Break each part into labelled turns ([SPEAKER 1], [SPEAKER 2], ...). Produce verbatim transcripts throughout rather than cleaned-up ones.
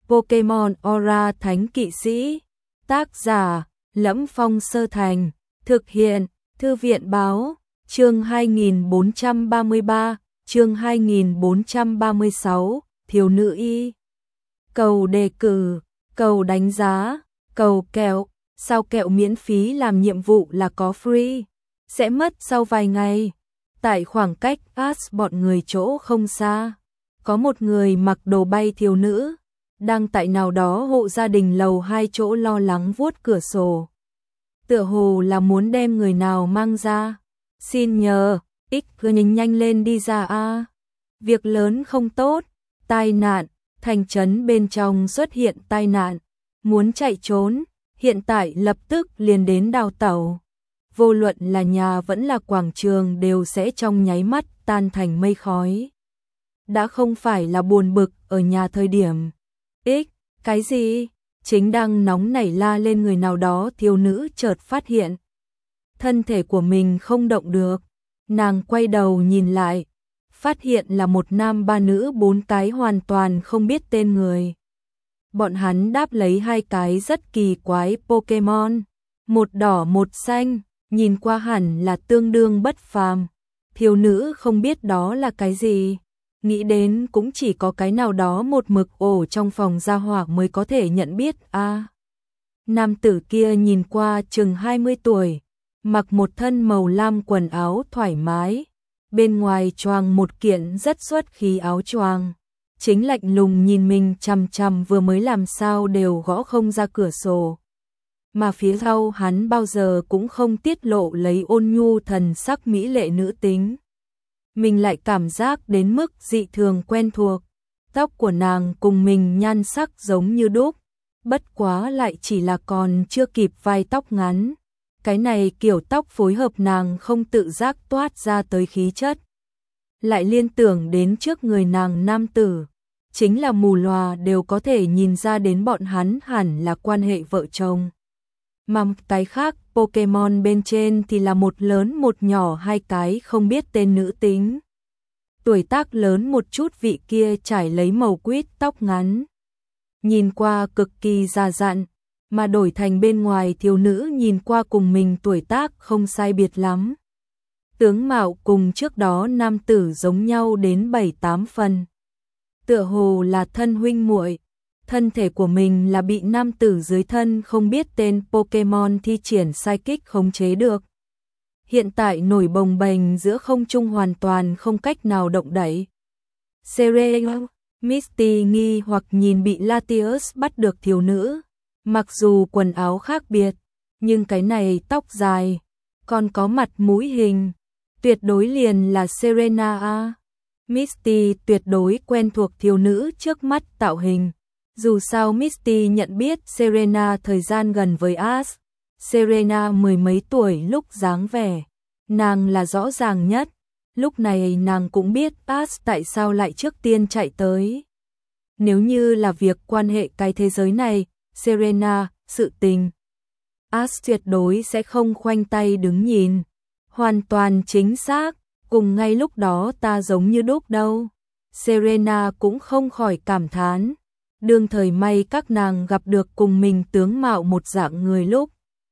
[SPEAKER 1] Pokemon Aura Thánh Kỵ Sĩ. Tác giả: Lẫm Phong Sơ Thành. Thực hiện: Thư viện báo. Chương hai nghìn bốn trăm ba mươi ba, chương hai nghìn bốn trăm ba mươi sáu, thiếu nữ y. Cầu đề cử, cầu đánh giá, cầu kẹo. Sao kẹo miễn phí làm nhiệm vụ là có free, sẽ mất sau vài ngày. Tại khoảng cách As bọn người chỗ không xa, có một người mặc đồ bay thiếu nữ, đang tại nào đó hộ gia đình lầu hai chỗ lo lắng vuốt cửa sổ. Tựa hồ là muốn đem người nào mang ra. Xin nhờ, X cứ nhanh nhanh lên đi ra a. Việc lớn không tốt, tai nạn, thành trấn bên trong xuất hiện tai nạn, muốn chạy trốn, hiện tại lập tức liền đến đào tẩu. Vô luận là nhà vẫn là quảng trường đều sẽ trong nháy mắt tan thành mây khói. Đã không phải là buồn bực ở nhà thời điểm. X, cái gì? Chính đang nóng nảy la lên người nào đó, thiếu nữ chợt phát hiện thân thể của mình không động được. Nàng quay đầu nhìn lại, phát hiện là một nam ba nữ bốn cái hoàn toàn không biết tên người. Bọn hắn đáp lấy hai cái rất kỳ quái Pokemon, một đỏ một xanh, nhìn qua hẳn là tương đương bất phàm. Thiếu nữ không biết đó là cái gì, nghĩ đến cũng chỉ có cái nào đó một mực ổ trong phòng gia hỏa mới có thể nhận biết a. À, nam tử kia nhìn qua chừng hai mươi tuổi, mặc một thân màu lam quần áo thoải mái, bên ngoài choàng một kiện rất xuất khí áo choàng, chính lạnh lùng nhìn mình chằm chằm vừa mới làm sao đều gõ không ra cửa sổ. Mà phía sau hắn bao giờ cũng không tiết lộ lấy ôn nhu thần sắc mỹ lệ nữ tính. Mình lại cảm giác đến mức dị thường quen thuộc, tóc của nàng cùng mình nhan sắc giống như đúc, bất quá lại chỉ là còn chưa kịp vai tóc ngắn. Cái này kiểu tóc phối hợp nàng không tự giác toát ra tới khí chất. Lại liên tưởng đến trước người nàng nam tử, chính là mù lòa đều có thể nhìn ra đến bọn hắn hẳn là quan hệ vợ chồng. Mà cái khác Pokemon bên trên thì là một lớn một nhỏ hai cái không biết tên nữ tính. Tuổi tác lớn một chút vị kia trải lấy màu quýt tóc ngắn, nhìn qua cực kỳ già dặn, mà đổi thành bên ngoài thiếu nữ nhìn qua cùng mình tuổi tác không sai biệt lắm. Tướng mạo cùng trước đó nam tử giống nhau đến bảy tám phần. Tựa hồ là thân huynh muội. Thân thể của mình là bị nam tử dưới thân không biết tên Pokemon thi triển Psychic khống chế được. Hiện tại nổi bồng bềnh giữa không trung hoàn toàn không cách nào động đậy. Cereal, Misty nghi hoặc nhìn bị Latios bắt được thiếu nữ. Mặc dù quần áo khác biệt, nhưng cái này tóc dài, còn có mặt mũi hình, tuyệt đối liền là Serena a. Misty tuyệt đối quen thuộc thiếu nữ trước mắt tạo hình. Dù sao Misty nhận biết Serena thời gian gần với As. Serena mười mấy tuổi lúc dáng vẻ, nàng là rõ ràng nhất. Lúc này nàng cũng biết As tại sao lại trước tiên chạy tới. Nếu như là việc quan hệ cái thế giới này, Serena, sự tình, As tuyệt đối sẽ không khoanh tay đứng nhìn. Hoàn toàn chính xác, cùng ngay lúc đó ta giống như đúc đâu. Serena cũng không khỏi cảm thán. Đương thời may các nàng gặp được cùng mình tướng mạo một dạng người lúc.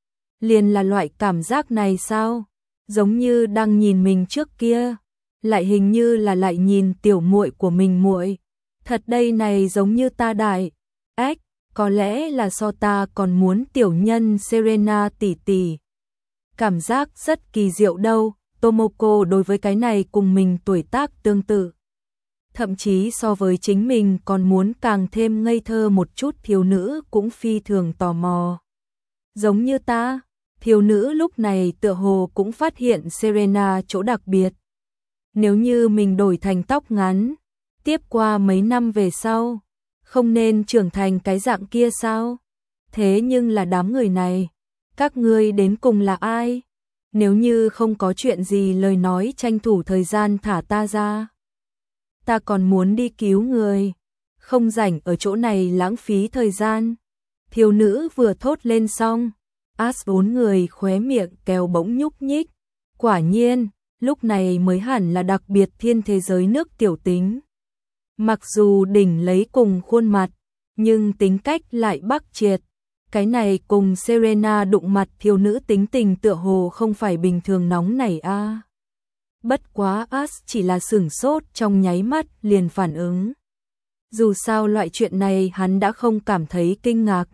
[SPEAKER 1] Liền là loại cảm giác này sao? Giống như đang nhìn mình trước kia, lại hình như là lại nhìn tiểu muội của mình muội. Thật đây này giống như ta đại. Ếch, có lẽ là so ta còn muốn tiểu nhân Serena tỷ tỷ. Cảm giác rất kỳ diệu đâu. Tomoko đối với cái này cùng mình tuổi tác tương tự. Thậm chí so với chính mình còn muốn càng thêm ngây thơ một chút thiếu nữ cũng phi thường tò mò. Giống như ta, thiếu nữ lúc này tựa hồ cũng phát hiện Serena chỗ đặc biệt. Nếu như mình đổi thành tóc ngắn, tiếp qua mấy năm về sau, không nên trưởng thành cái dạng kia sao? Thế nhưng là đám người này, các ngươi đến cùng là ai? Nếu như không có chuyện gì lời nói tranh thủ thời gian thả ta ra. Ta còn muốn đi cứu người, không rảnh ở chỗ này lãng phí thời gian. Thiếu nữ vừa thốt lên xong, As bốn người khóe miệng kéo bỗng nhúc nhích. Quả nhiên, lúc này mới hẳn là đặc biệt thiên thế giới nước tiểu tính. Mặc dù đỉnh lấy cùng khuôn mặt, nhưng tính cách lại bắc triệt. Cái này cùng Serena đụng mặt thiếu nữ tính tình tựa hồ không phải bình thường nóng nảy a. À. Bất quá As chỉ là sửng sốt trong nháy mắt liền phản ứng. Dù sao loại chuyện này hắn đã không cảm thấy kinh ngạc.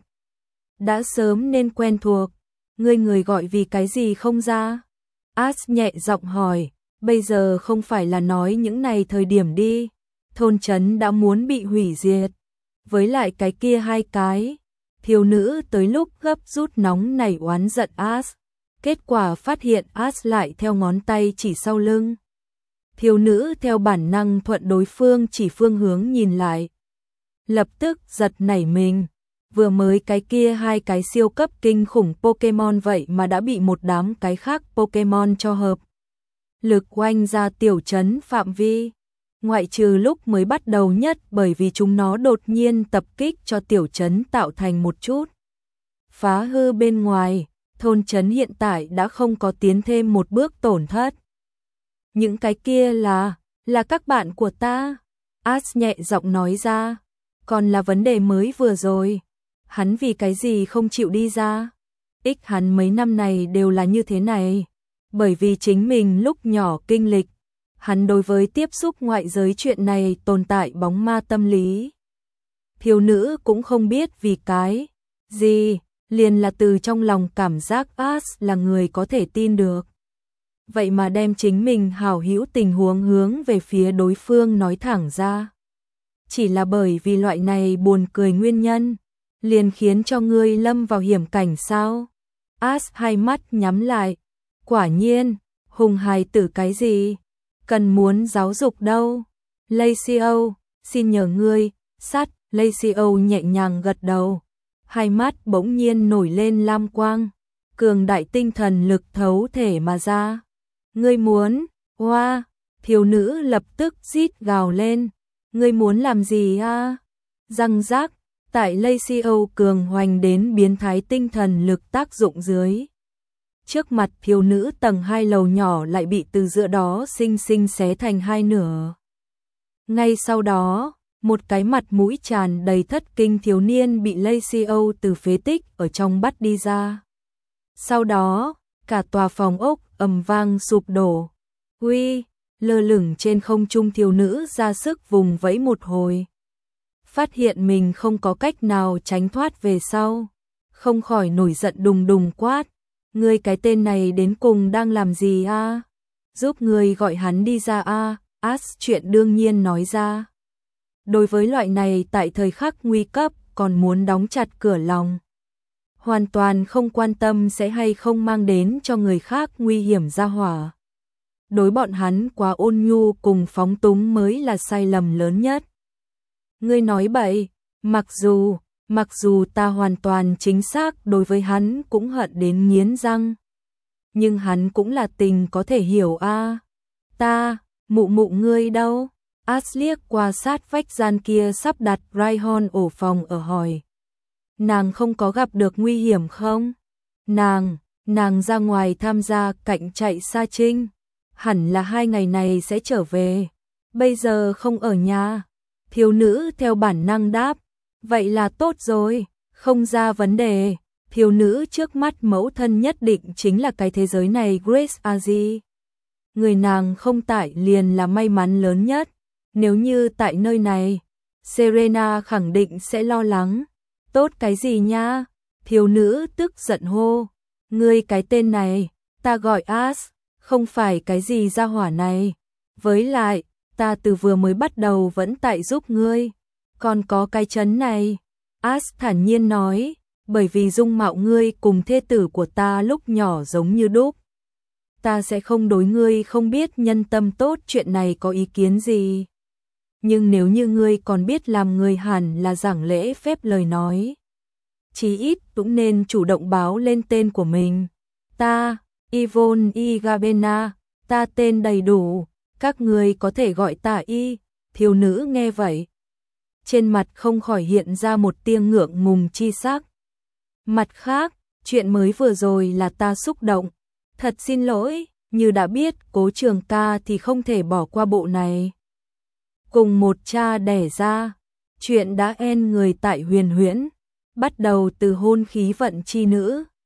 [SPEAKER 1] Đã sớm nên quen thuộc, ngươi người gọi vì cái gì không ra? As nhẹ giọng hỏi, bây giờ không phải là nói những này thời điểm đi, thôn trấn đã muốn bị hủy diệt. Với lại cái kia hai cái, thiếu nữ tới lúc gấp rút nóng nảy oán giận As. Kết quả phát hiện As lại theo ngón tay chỉ sau lưng. Thiếu nữ theo bản năng thuận đối phương chỉ phương hướng nhìn lại. Lập tức giật nảy mình. Vừa mới cái kia hai cái siêu cấp kinh khủng Pokemon vậy mà đã bị một đám cái khác Pokemon cho hợp. Lực oanh ra tiểu trấn phạm vi. Ngoại trừ lúc mới bắt đầu nhất bởi vì chúng nó đột nhiên tập kích cho tiểu trấn tạo thành một chút phá hư bên ngoài. Thôn trấn hiện tại đã không có tiến thêm một bước tổn thất. Những cái kia là, là các bạn của ta. As nhẹ giọng nói ra. Còn là vấn đề mới vừa rồi. Hắn vì cái gì không chịu đi ra? Ích hắn mấy năm này đều là như thế này. Bởi vì chính mình lúc nhỏ kinh lịch. Hắn đối với tiếp xúc ngoại giới chuyện này tồn tại bóng ma tâm lý. Thiếu nữ cũng không biết vì cái gì. Liền là từ trong lòng cảm giác As là người có thể tin được. Vậy mà đem chính mình hảo hữu tình huống hướng về phía đối phương nói thẳng ra. Chỉ là bởi vì loại này buồn cười nguyên nhân, liền khiến cho ngươi lâm vào hiểm cảnh sao? As hai mắt nhắm lại. Quả nhiên, hùng hài tử cái gì? Cần muốn giáo dục đâu? Lacio, xin nhờ ngươi, sát. Lacio nhẹ nhàng gật đầu. Hai mắt bỗng nhiên nổi lên lam quang, cường đại tinh thần lực thấu thể mà ra. Ngươi muốn, hoa, thiếu nữ lập tức rít gào lên. Ngươi muốn làm gì a? Răng rác, tại Lacio cường hoành đến biến thái tinh thần lực tác dụng dưới. Trước mặt thiếu nữ tầng hai lầu nhỏ lại bị từ giữa đó xinh xinh xé thành hai nửa. Ngay sau đó, một cái mặt mũi tràn đầy thất kinh thiếu niên bị Lacio từ phế tích ở trong bắt đi ra. Sau đó, cả tòa phòng ốc ầm vang sụp đổ. Uy, lơ lửng trên không trung thiếu nữ ra sức vùng vẫy một hồi. Phát hiện mình không có cách nào tránh thoát về sau. Không khỏi nổi giận đùng đùng quát. Ngươi cái tên này đến cùng đang làm gì a? Giúp ngươi gọi hắn đi ra a. As chuyện đương nhiên nói ra. Đối với loại này tại thời khắc nguy cấp còn muốn đóng chặt cửa lòng. Hoàn toàn không quan tâm sẽ hay không mang đến cho người khác nguy hiểm ra hỏa. Đối bọn hắn quá ôn nhu cùng phóng túng mới là sai lầm lớn nhất. Ngươi nói bậy, mặc dù, mặc dù ta hoàn toàn chính xác đối với hắn cũng hận đến nghiến răng. Nhưng hắn cũng là tình có thể hiểu a. À. Ta, mụ mụ ngươi đâu? As liếc qua sát vách gian kia sắp đặt Rhyhorn ổ phòng ở hỏi. Nàng không có gặp được nguy hiểm không? Nàng, nàng ra ngoài tham gia cạnh chạy xa trinh. Hẳn là hai ngày này sẽ trở về. Bây giờ không ở nhà. Thiếu nữ theo bản năng đáp. Vậy là tốt rồi, không ra vấn đề. Thiếu nữ trước mắt mẫu thân nhất định chính là cái thế giới này Grace Azi. Người nàng không tại liền là may mắn lớn nhất. Nếu như tại nơi này, Serena khẳng định sẽ lo lắng. Tốt cái gì nha? Thiếu nữ tức giận hô. Ngươi cái tên này, ta gọi As, không phải cái gì ra hỏa này. Với lại, ta từ vừa mới bắt đầu vẫn tại giúp ngươi. Còn có cái chấn này. As thản nhiên nói, bởi vì dung mạo ngươi cùng thê tử của ta lúc nhỏ giống như đúc. Ta sẽ không đối ngươi không biết nhân tâm tốt chuyện này có ý kiến gì. Nhưng nếu như ngươi còn biết làm người hẳn là giảng lễ phép lời nói. Chí ít cũng nên chủ động báo lên tên của mình. Ta, Yvonne Igabena, ta tên đầy đủ, các ngươi có thể gọi ta Y. Thiếu nữ nghe vậy. Trên mặt không khỏi hiện ra một tia ngượng ngùng chi sắc. Mặt khác, chuyện mới vừa rồi là ta xúc động. Thật xin lỗi, như đã biết Cố Trường ca thì không thể bỏ qua bộ này. Cùng một cha đẻ ra, Chuyện đã en người tại huyền huyễn, bắt đầu từ hôn khí vận chi nữ,